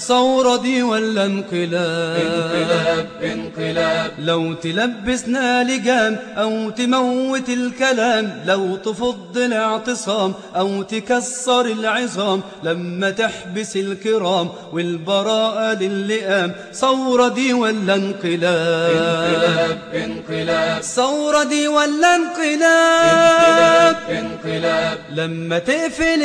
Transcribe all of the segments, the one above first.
ثورة دي ولا انقلاب؟ انقلاب انقلاب. لو تلبسنا لجام أو تموت الكلام، لو تفض الاعتصام أو تكسر العظام، لما تحبس الكرام والبراءة للئام، ثورة دي ولا انقلاب؟ انقلاب انقلاب. ثورة دي ولا انقلاب انقلاب؟ انقلاب. لما تقفل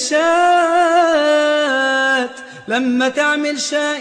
الشاشات، لما تعمل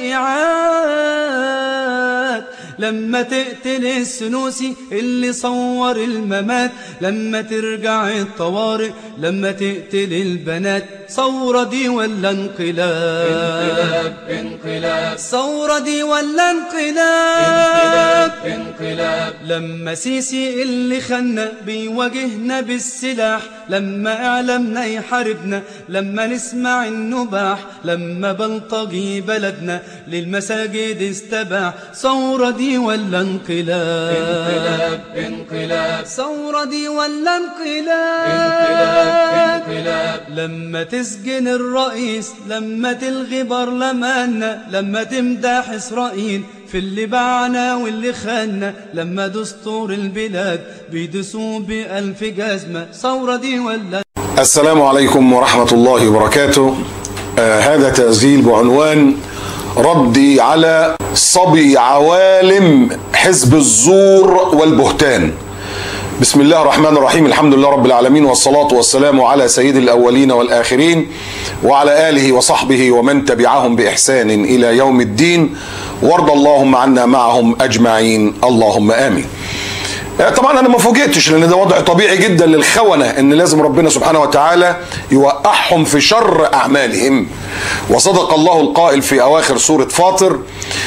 شائعات، لما تقتل السنوسي اللي صور الممات، لما ترجع الطوارئ، لما تقتل البنات، ثورة دي ولا انقلاب؟ انقلاب انقلاب. ثورة دي ولا انقلاب انقلاب؟ انقلاب. لما سيسي اللي خلنا بيواجهنا بالسلاح، لما اعلامنا يحاربنا، لما نسمع النباح، لما بلطجي بلدنا للمساجد استباح، ثورة دي ولا انقلاب؟ انقلاب انقلاب. ثورة دي ولا انقلاب؟ انقلاب انقلاب. لما تسجن الرئيس، لما تلغي برلماننا، لما تمدح إسرائيل في اللي باعنا واللي خاننا، لما دستور البلاد بيدسوا ب1000 جزمة، ثورة دي ولا؟ السلام عليكم ورحمة الله وبركاته. هذا تسجيل بعنوان ردي على صبي عوالم حزب الزور والبهتان. بسم الله الرحمن الرحيم، الحمد لله رب العالمين، والصلاة والسلام على سيد الأولين والآخرين وعلى آله وصحبه ومن تبعهم بإحسان إلى يوم الدين، وارض اللهم عنا معهم أجمعين، اللهم آمين. طبعا أنا ما فوجئتش، لأن ده وضع طبيعي جدا للخونة، إن لازم ربنا سبحانه وتعالى يوقعهم في شر أعمالهم. وصدق الله القائل في أواخر سورة فاطر: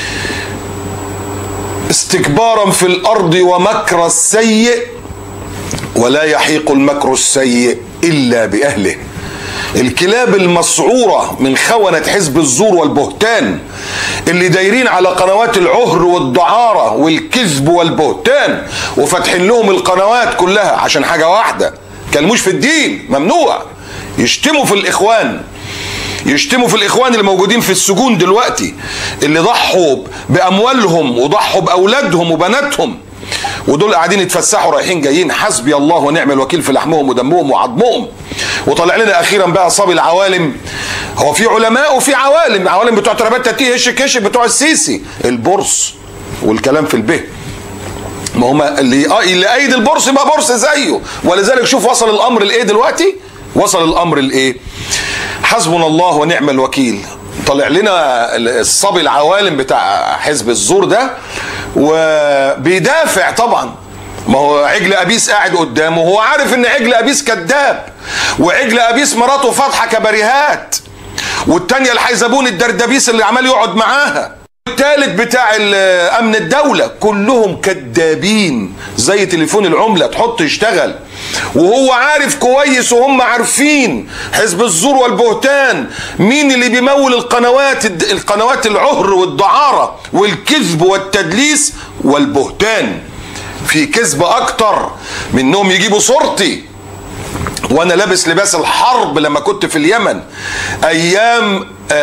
استكبارا في الأرض ومكر السيء ولا يحيق المكر السيء إلا بأهله. الكلاب المسعورة من خونة حزب الزور والبهتان اللي دايرين على قنوات العهر والدعارة والكذب والبهتان، وفتحين لهم القنوات كلها عشان حاجة واحدة: كلموش في الدين، ممنوع. يشتموا في الإخوان، يشتموا في الإخوان اللي موجودين في السجون دلوقتي، اللي ضحوا بأموالهم وضحوا بأولادهم وبناتهم، ودول قاعدين يتفسحوا رايحين جايين، حسبي الله ونعم الوكيل في لحمهم ودمهم وعظمهم. وطلع لنا اخيرا بقى صبي العوالم. هو في علماء وفي عوالم، عوالم بتوع ترابات تاتيه هشك هشك بتوع السيسي، البورس والكلام في البه. ما هما اللي ايد البورس يبقى بورس زيه. ولذلك شوف وصل الامر لايه دلوقتي؟ وصل الامر لايه؟ حسبنا الله ونعم الوكيل. طلع لنا الصبي العوالم بتاع حزب الزور ده وبيدافع. طبعا ما هو عجل ابيس قاعد قدامه، وهو عارف ان عجل ابيس كذاب، وعجل ابيس مراته فاتحه كباريهات، والتانيه الحيزبون الدردبيس اللي عمال يقعد معاها، الثالث بتاع امن الدوله، كلهم كذابين زي تليفون العمله تحط يشتغل. وهو عارف كويس وهم عارفين حزب الزور والبهتان مين اللي بيمول القنوات العهر والدعارة والكذب والتدليس والبهتان. في كذب اكتر من انهم يجيبوا صورتي وانا لابس لباس الحرب لما كنت في اليمن ايام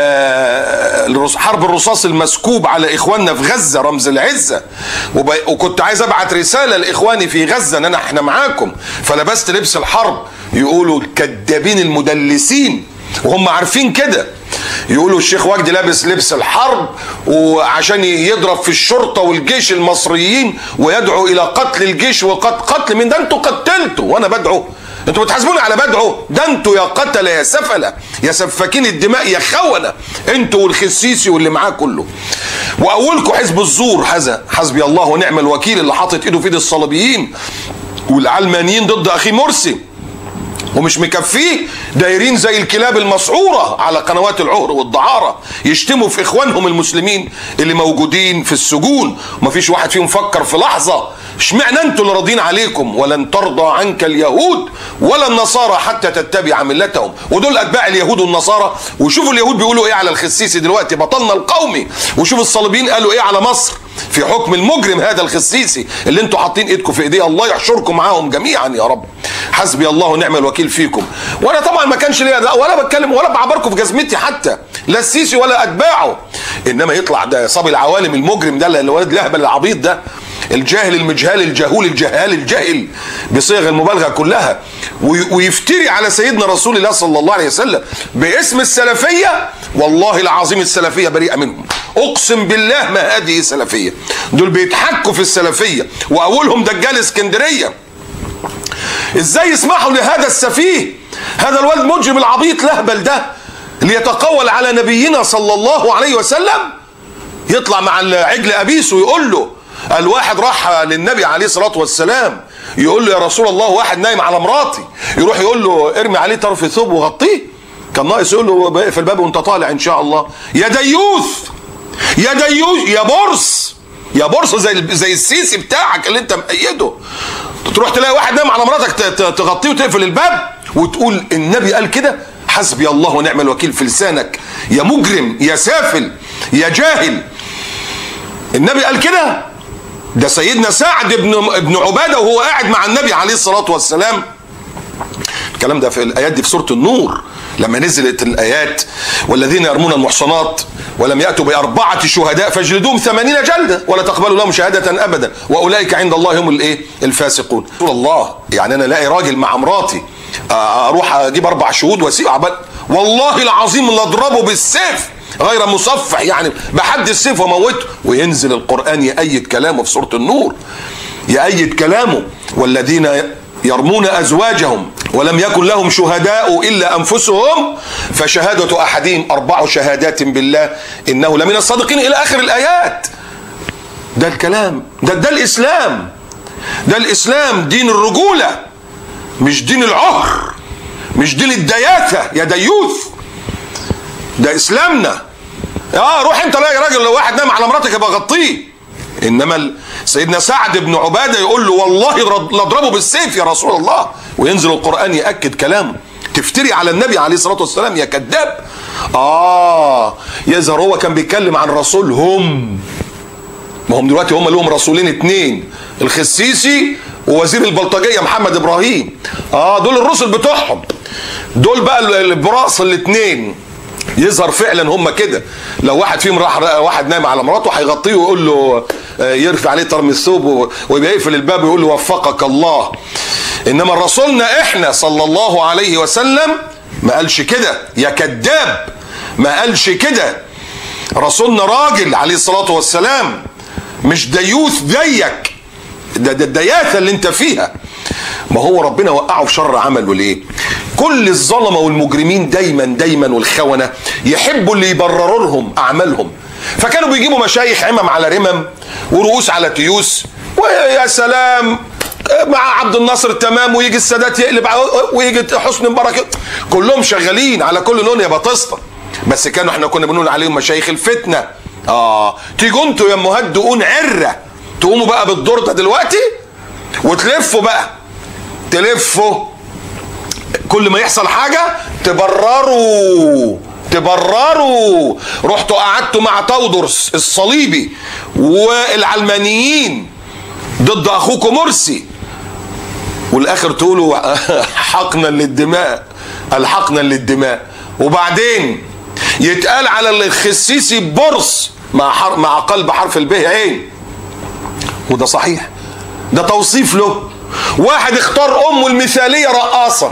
حرب الرصاص المسكوب على اخواننا في غزة رمز العزة، وكنت عايز ابعت رسالة لاخواني في غزة ان احنا معاكم، فلبست لبس الحرب. يقولوا الكذابين المدلسين وهم عارفين كده، يقولوا الشيخ وجدي لابس لبس الحرب وعشان يضرب في الشرطة والجيش المصريين ويدعو الى قتل الجيش قتل من ده. انتوا قتلتوا وانا بدعو؟ انتوا بتحاسبوني على بدعو؟ ده انتوا يا قتله يا سفله يا سفاكين الدماء يا خونه، انتوا والخسيسي واللي معاه كله. واولكم حزب الزور، حسبي الله ونعم الوكيل، اللي حاطط ايده في ايد الصليبيين والعلمانيين ضد اخي مرسي، ومش مكفيه دايرين زي الكلاب المسعوره على قنوات العهر والدعاره يشتموا في اخوانهم المسلمين اللي موجودين في السجون. ومفيش واحد فيهم فكر في لحظه اشمعنى انتوا اللي راضين عليكم؟ ولن ترضى عنك اليهود ولا النصارى حتى تتبع ملتهم. ودول اتباع اليهود والنصارى. وشوفوا اليهود بيقولوا ايه على الخسيسي دلوقتي، بطلنا القومي. وشوف الصليبيين قالوا ايه على مصر. في حكم المجرم هذا الخسيسي اللي انتوا حاطين ايدكم في ايديه. الله يحشركم معاهم جميعا يا رب. حسبي الله ونعم الوكيل فيكم. وانا طبعا ما كانش ليا ولا بتكلم ولا بعبركم في جزمتي حتى، لا السيسي ولا اتباعه، انما يطلع ده صبي العوالم المجرم ده، الولد لهبل العبيط ده، الجاهل المجهال الجهول الجهال الجاهل بصيغ المبالغه كلها، ويفتري على سيدنا رسول الله صلى الله عليه وسلم باسم السلفيه. والله العظيم السلفيه بريئه منهم، اقسم بالله ما هذه سلفيه، دول بيتحكوا في السلفيه واولهم دجال اسكندريه. ازاي يسمحوا لهذا السفيه، هذا الولد مجرم العبيط لهبل ده ليتقول على نبينا صلى الله عليه وسلم؟ يطلع مع العجل ابيس ويقول له، الواحد راح للنبي عليه الصلاه والسلام يقول له يا رسول الله واحد نايم على مراتي، يروح يقول له ارمي عليه طرف ثوب وغطيه، كان ناقص يقول له اقفل الباب وانت طالع ان شاء الله. يا ديوث يا ديوث يا برص، يا برص زي السيسي بتاعك اللي انت مأيده، تروح تلاقي واحد نايم على مراتك تغطيه وتقفل الباب وتقول النبي قال كده؟ حسبي الله ونعم الوكيل في لسانك يا مجرم يا سافل يا جاهل. النبي قال كده؟ ده سيدنا سعد بن عبادة وهو قاعد مع النبي عليه الصلاة والسلام. الكلام ده في الآيات دي في سورة النور لما نزلت الآيات والذين يرمون المحصنات ولم يأتوا بأربعة شهداء فاجلدوهم 80 جلدة ولا تقبلوا لهم شهادة أبدا وأولئك عند الله هم الفاسقون. رسول الله يعني أنا الاقي راجل مع مراتي أروح أجيب 4 شهود وأسيب والله العظيم لاضربه بالسيف غير مصفح، يعني بحد السيف وموته. وينزل القرآن يأيد كلامه في سورة النور، يأيد كلامه والذين يرمون أزواجهم ولم يكن لهم شهداء إلا أنفسهم فشهادة أحدهم 4 شهادات بالله إنه لمن الصادقين إلى آخر الآيات. ده الكلام ده الإسلام، ده الإسلام دين الرجولة مش دين العهر، مش دين الدياثة يا ديوث، ده إسلامنا. روح انت لاقي راجل لو واحد نام على مراتك يبقى غطيه. انما سيدنا سعد بن عبادة يقول له والله لاضربه بالسيف يا رسول الله، وينزل القرآن يأكد كلامه. تفتري على النبي عليه الصلاة والسلام يا كذاب. يظهر هو كان بيتكلم عن رسولهم، ما هم دلوقتي هم لهم رسولين 2، الخسيسي ووزير البلطجية محمد إبراهيم. دول الرسل بتوعهم، دول بقى البراس 2. يظهر فعلا هم كده، لو واحد فيهم راح واحد نايم على مراته هيغطيه ويقول له يرفع عليه طرم الثوب ويبقى يقفل الباب ويقول له وفقك الله. انما رسولنا احنا صلى الله عليه وسلم ما قالش كده يا كذاب، ما قالش كده. رسولنا راجل عليه الصلاة والسلام مش ديوث زيك، ده الدياثة اللي انت فيها. ما هو ربنا وقعه في شر عمله ليه؟ كل الظلمة والمجرمين دايما والخونة يحبوا اللي يبرروا لهم أعمالهم، فكانوا بيجيبوا مشايخ عمم على رمم ورؤوس على تيوس، ويا سلام مع عبد الناصر تمام، ويجي السادات يقلب ويجي حسني مبارك، كلهم شغالين على كل لون يا بطسطة. بس احنا كنا بنقول عليهم مشايخ الفتنة. تيجوا انتوا يا مهدئون عرة تقوموا بقى بالدور ده دلوقتي وتلفوا بقى، تلفوا كل ما يحصل حاجة تبرروا. رحتوا قعدتوا مع تودرس الصليبي والعلمانيين ضد اخوكم مرسي، والاخر تقولوا حقنا للدماء، وبعدين يتقال على الخسيسي برص مع قلب حرف الباء عين، وده صحيح، ده توصيف له. واحد اختار امه المثالية رقاصة،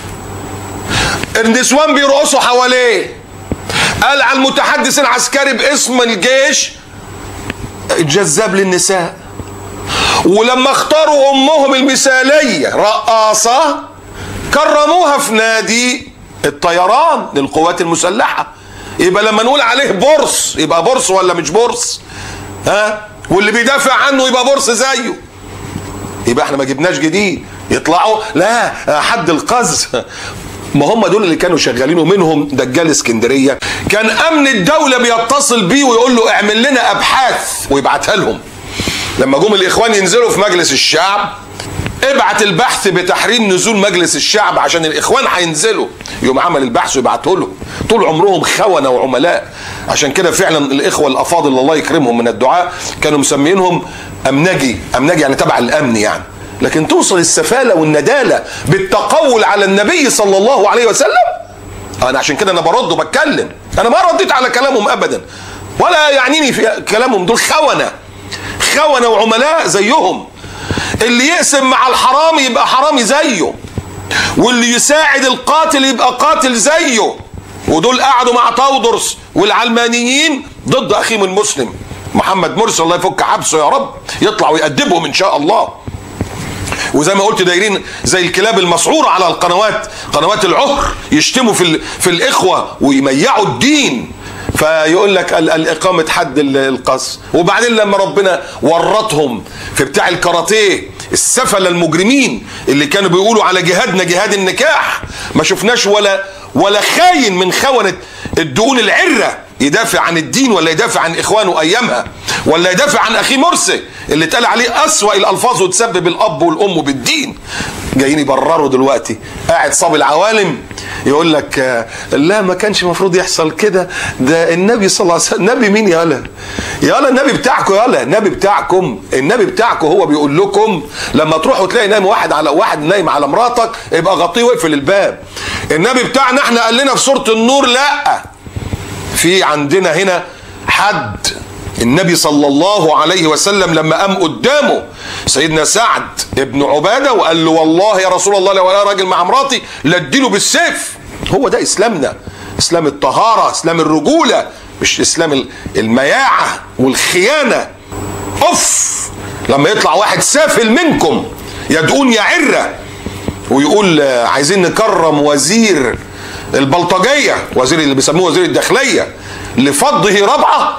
النسوان بيرقصوا حواليه، قال على المتحدث العسكري باسم الجيش جذاب للنساء. ولما اختاروا امهم المثالية رقاصة كرموها في نادي الطيران للقوات المسلحة. يبقى لما نقول عليه برص يبقى برص ولا مش برص؟ واللي بيدافع عنه يبقى برص زيه. يبقى احنا ما جبناش جديد، يطلعوا لا حد القذف. ما هم دول اللي كانوا شغالين، ومنهم دجال اسكندرية كان امن الدولة بيتصل بيه ويقول له اعمل لنا ابحاث ويبعتها لهم. لما جم الاخوان ينزلوا في مجلس الشعب ابعت البحث بتحريم نزول مجلس الشعب عشان الاخوان هينزلوا. يوم عمل البحث ويبعته له. طول عمرهم خونة وعملاء. عشان كده فعلا الاخوة الافاضل الله يكرمهم من الدعاء كانوا مسمينهم امنجي يعني تبع الامن يعني. لكن توصل السفالة والندالة بالتقول على النبي صلى الله عليه وسلم. انا عشان كده انا برد وبتكلم، انا ما رديت على كلامهم ابدا ولا يعنيني في كلامهم. دول خونة وعملاء زيهم. اللي يقسم مع الحرامي يبقى حرامي زيه، واللي يساعد القاتل يبقى قاتل زيه. ودول قعدوا مع تودرس والعلمانيين ضد اخيهم المسلم محمد مرسي، الله يفك حبسه يا رب، يطلع ويأدبهم ان شاء الله. وزي ما قلت دايرين زي الكلاب المسعوره على قنوات العهر، يشتموا في الاخوه ويميعوا الدين. فيقول لك الإقامة حد القصر. وبعدين لما ربنا ورطهم في بتاع الكاراتيه السفل المجرمين اللي كانوا بيقولوا على جهادنا جهاد النكاح، ما شفناش ولا خاين من خونة الدقون العرة يدافع عن الدين ولا يدافع عن إخوانه أيامها ولا يدافع عن أخي مرسي اللي اتقال عليه أسوأ الألفاظ وتسبب الأب والأم بالدين. جايين يبرروا دلوقتي. قاعد صاب العوالم يقول لك لا ما كانش المفروض يحصل كده، ده النبي صلى الله عليه وسلم. نبي مين يالا النبي بتاعكم، النبي بتاعكم هو بيقول لكم لما تروحوا تلاقي نايم واحد نايم على مراتك يبقى غطيه واقفل الباب. النبي بتاعنا احنا قال لنا في سورة النور لا، في عندنا هنا حد. النبي صلى الله عليه وسلم لما قام قدامه سيدنا سعد ابن عبادة وقال له والله يا رسول الله لو انا راجل مع مراتي لاديله بالسيف. هو ده اسلامنا، اسلام الطهارة، اسلام الرجولة، مش اسلام المياعة والخيانة. لما يطلع واحد سافل منكم يدعون يا عرة ويقول عايزين نكرم وزير البلطجية، وزير اللي بيسموه وزير الداخلية، لفضه ربعة.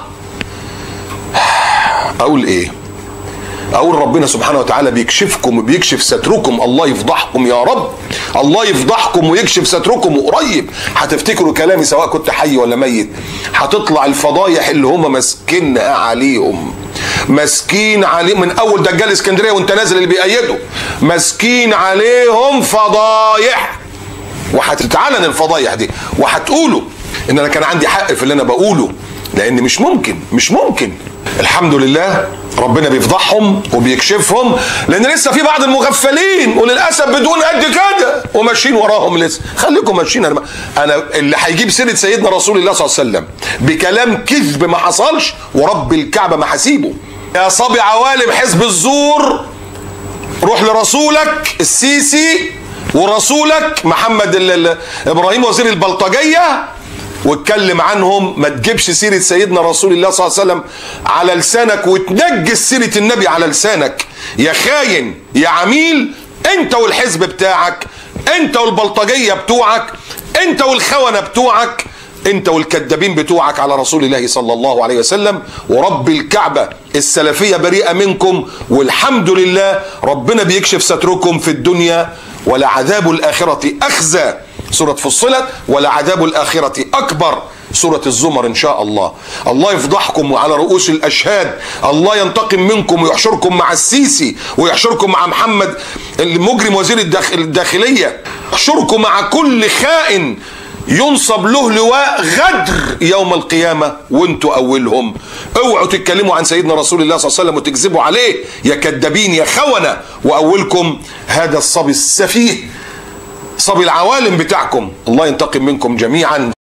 اقول ايه؟ اقول ربنا سبحانه وتعالى بيكشفكم وبيكشف ستركم. الله يفضحكم يا رب، الله يفضحكم ويكشف ستركم. وقريب هتفتكروا كلامي سواء كنت حي ولا ميت. هتطلع الفضايح اللي هم ماسكين عليهم من اول دجال اسكندريه وانت نازل اللي بيأيده، ماسكين عليهم فضايح. وهتتعلن الفضايح دي وهتقولوا ان انا كان عندي حق في اللي انا بقوله، لان مش ممكن. الحمد لله ربنا بيفضحهم وبيكشفهم، لان لسه في بعض المغفلين وللاسف بدون قد كده وماشيين وراهم لسه. خليكم ماشيين. انا اللي هيجيب سيره سيدنا رسول الله صلى الله عليه وسلم بكلام كذب ما حصلش ورب الكعبه ما حسيبه. يا صبي عوالم حزب الزور، روح لرسولك السيسي ورسولك محمد ابراهيم وزير البلطجيه واتكلم عنهم. ما تجيبش سيرة سيدنا رسول الله صلى الله عليه وسلم على لسانك وتنجس سيرة النبي على لسانك. يا خاين يا عميل، انت والحزب بتاعك، انت والبلطجية بتوعك، انت والخونة بتوعك، انت والكذابين بتوعك على رسول الله صلى الله عليه وسلم. ورب الكعبة السلفية بريئة منكم، والحمد لله ربنا بيكشف ستركم في الدنيا. ولعذاب الآخرة أخزى سورة فصلت، ولعذاب الآخرة أكبر سورة الزمر إن شاء الله. الله يفضحكم وعلى رؤوس الأشهاد. الله ينتقم منكم ويحشركم مع السيسي ويحشركم مع محمد المجرم وزير الداخلية، يحشركم مع كل خائن ينصب له لواء غدر يوم القيامة وانتوا أولهم. اوعوا تتكلموا عن سيدنا رسول الله صلى الله عليه وسلم وتكذبوا عليه يا كذابين يا خونة. وأولكم هذا الصبي السفيه، صبي العوالم بتاعكم. الله ينتقم منكم جميعا.